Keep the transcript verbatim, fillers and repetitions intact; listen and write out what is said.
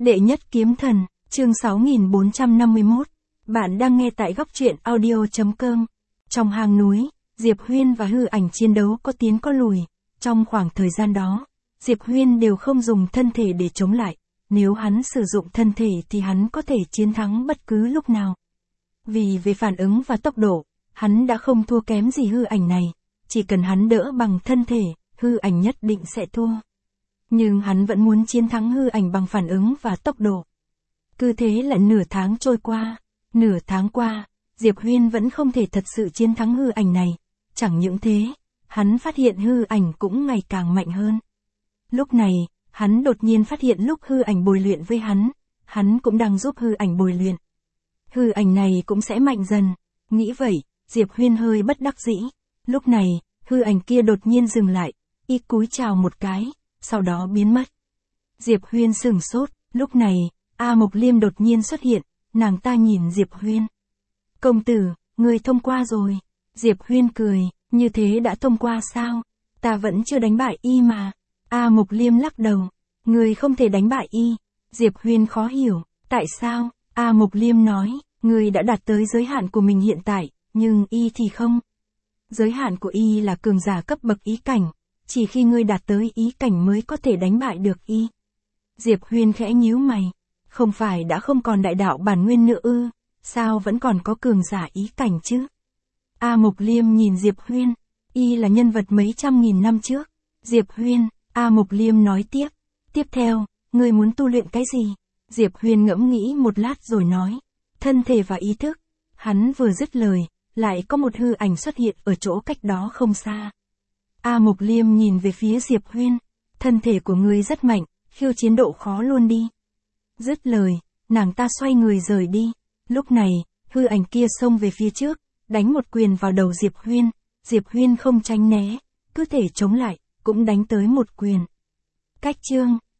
Đệ nhất kiếm thần, chương sáu nghìn bốn trăm năm mươi mốt. Bạn đang nghe tại góc truyện audio chấm com. Trong hang núi, Diệp Huyên và Hư Ảnh chiến đấu có tiến có lùi. Trong khoảng thời gian đó, Diệp Huyên đều không dùng thân thể để chống lại. Nếu hắn sử dụng thân thể thì hắn có thể chiến thắng bất cứ lúc nào. Vì về phản ứng và tốc độ, hắn đã không thua kém gì Hư Ảnh này. Chỉ cần hắn đỡ bằng thân thể, Hư Ảnh nhất định sẽ thua. Nhưng hắn vẫn muốn chiến thắng Hư Ảnh bằng phản ứng và tốc độ. Cứ thế là nửa tháng trôi qua. Nửa tháng qua, Diệp Huyên vẫn không thể thật sự chiến thắng Hư Ảnh này. Chẳng những thế, hắn phát hiện Hư Ảnh cũng ngày càng mạnh hơn. Lúc này, hắn đột nhiên phát hiện lúc Hư Ảnh bồi luyện với hắn, hắn cũng đang giúp Hư Ảnh bồi luyện. Hư Ảnh này cũng sẽ mạnh dần. Nghĩ vậy, Diệp Huyên hơi bất đắc dĩ. Lúc này, Hư Ảnh kia đột nhiên dừng lại, y cúi chào một cái, sau đó biến mất. Diệp Huyên sửng sốt, lúc này, A Mộc Liêm đột nhiên xuất hiện, nàng ta nhìn Diệp Huyên. Công tử, người thông qua rồi. Diệp Huyên cười, như thế đã thông qua sao? Ta vẫn chưa đánh bại y mà. A Mộc Liêm lắc đầu, người không thể đánh bại y. Diệp Huyên khó hiểu, tại sao? A Mộc Liêm nói, người đã đạt tới giới hạn của mình hiện tại, nhưng y thì không. Giới hạn của y là cường giả cấp bậc ý cảnh, chỉ khi ngươi đạt tới ý cảnh mới có thể đánh bại được y. Diệp Huyên khẽ nhíu mày, không phải đã không còn đại đạo bản nguyên nữa ư, sao vẫn còn có cường giả ý cảnh chứ? A Mộc Liêm nhìn Diệp Huyên, y là nhân vật mấy trăm nghìn năm trước. Diệp Huyên, A Mộc Liêm nói tiếp, tiếp theo, ngươi muốn tu luyện cái gì? Diệp Huyên ngẫm nghĩ một lát rồi nói, thân thể và ý thức. Hắn vừa dứt lời, lại có một hư ảnh xuất hiện ở chỗ cách đó không xa. A Mộc Liêm nhìn về phía Diệp Huyên, thân thể của ngươi rất mạnh, khiêu chiến độ khó luôn đi. Dứt lời, nàng ta xoay người rời đi. Lúc này, hư ảnh kia xông về phía trước, đánh một quyền vào đầu Diệp Huyên. Diệp Huyên không tránh né, cứ thể chống lại, cũng đánh tới một quyền. Cách chương